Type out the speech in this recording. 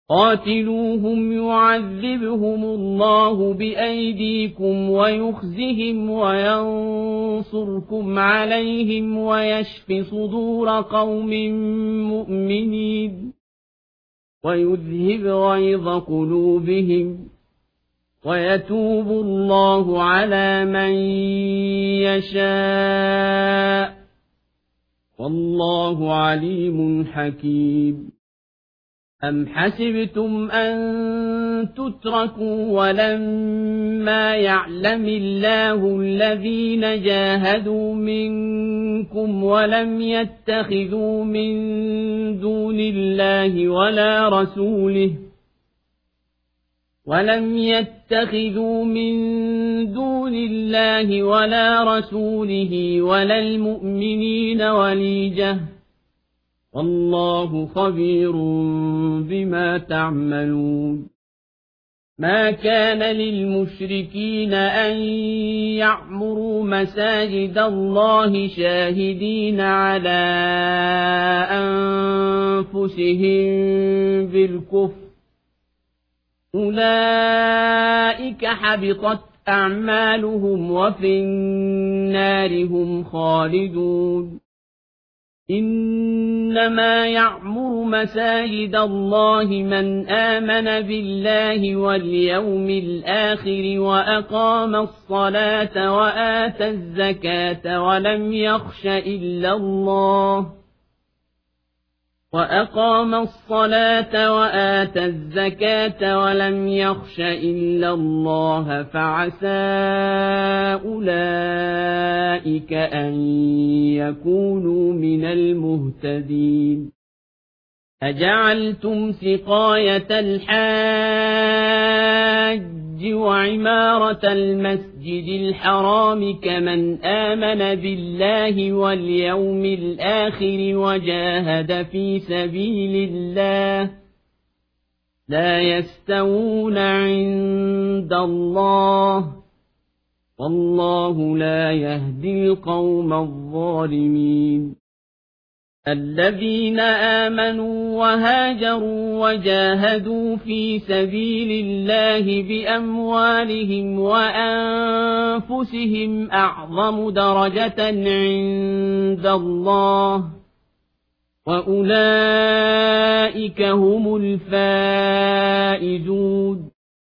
قاتلوهم يعذبهم الله بأيديكم ويخزهم وينصركم عليهم ويشف صدور قوم مؤمنين ويذهب غيظ قلوبهم ويتوب الله على من يشاء والله عليم حكيم. أم حسبتم أن تتركوا ولما يعلم الله الذين جاهدوا منكم ولم يتخذوا من دون الله ولا رسوله ولا المؤمنين وليجة والله خبير بما تعملون. ما كان للمشركين أن يعمروا مساجد الله شاهدين على أنفسهم بالكفر أولئك حبطت أعمالهم وفي النار هم خالدون. إنما يعمر مساجد الله من آمن بالله واليوم الآخر وأقام الصلاة وآتى الزكاة ولم يخش إلا الله فعسى أولئك أن يكونوا من المهتدين. أجعلتم سقاية الحاج وعمارة المسجد الحرام كمن آمن بالله واليوم الآخر وجاهد في سبيل الله لا يستوون عند الله والله لا يهدي القوم الظالمين. الذين آمنوا وهاجروا وجاهدوا في سبيل الله بأموالهم وأنفسهم أعظم درجة عند الله وأولئك هم الفائزون.